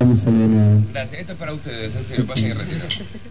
vamos al venado. Gracias, esto es para ustedes, en serio, pasen y retiran.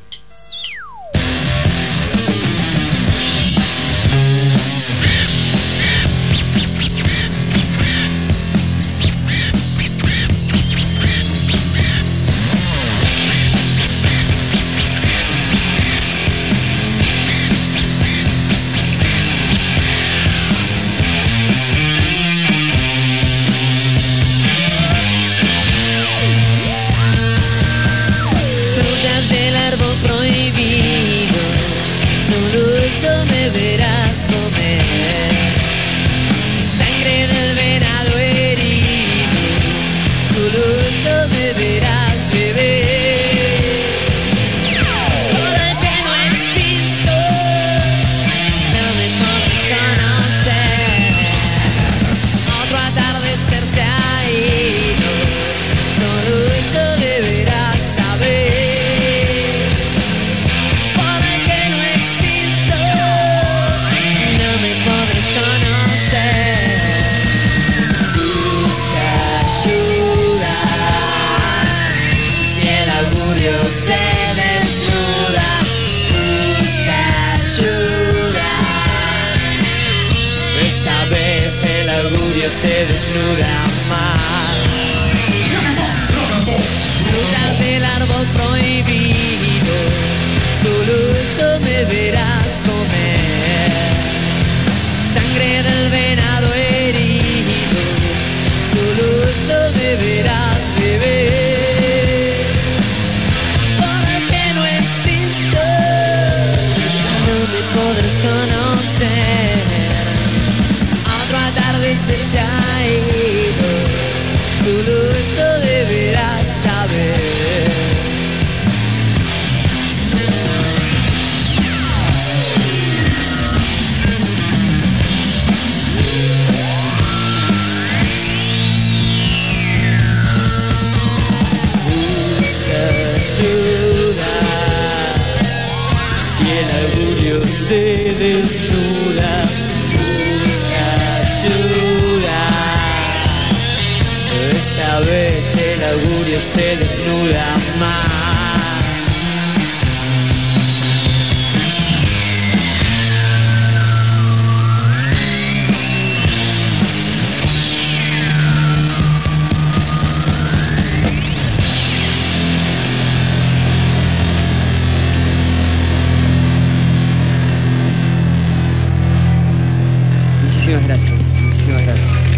Prohibido, solo eso me verás comer. Sangre del venado herido, solo eso me verás beber. Ahora que no existo, no me podrás conocer. Otro atardecer se ha ido, solo eso deberás saber. Se desnuda, busca ayuda. Esta vez el augurio se desnuda más. Frutas del árbol prohibido, solo eso me verás comer. Sangre del venado herido, solo eso me verás beber. Podrás conocer. Otro atardecer se ha ido, solo eso deberás saber. Busca ayuda. Si el augurio se desnuda, busca ayuda. Esta vez el augurio se desnuda más. Muchísimas gracias, muchísimas gracias.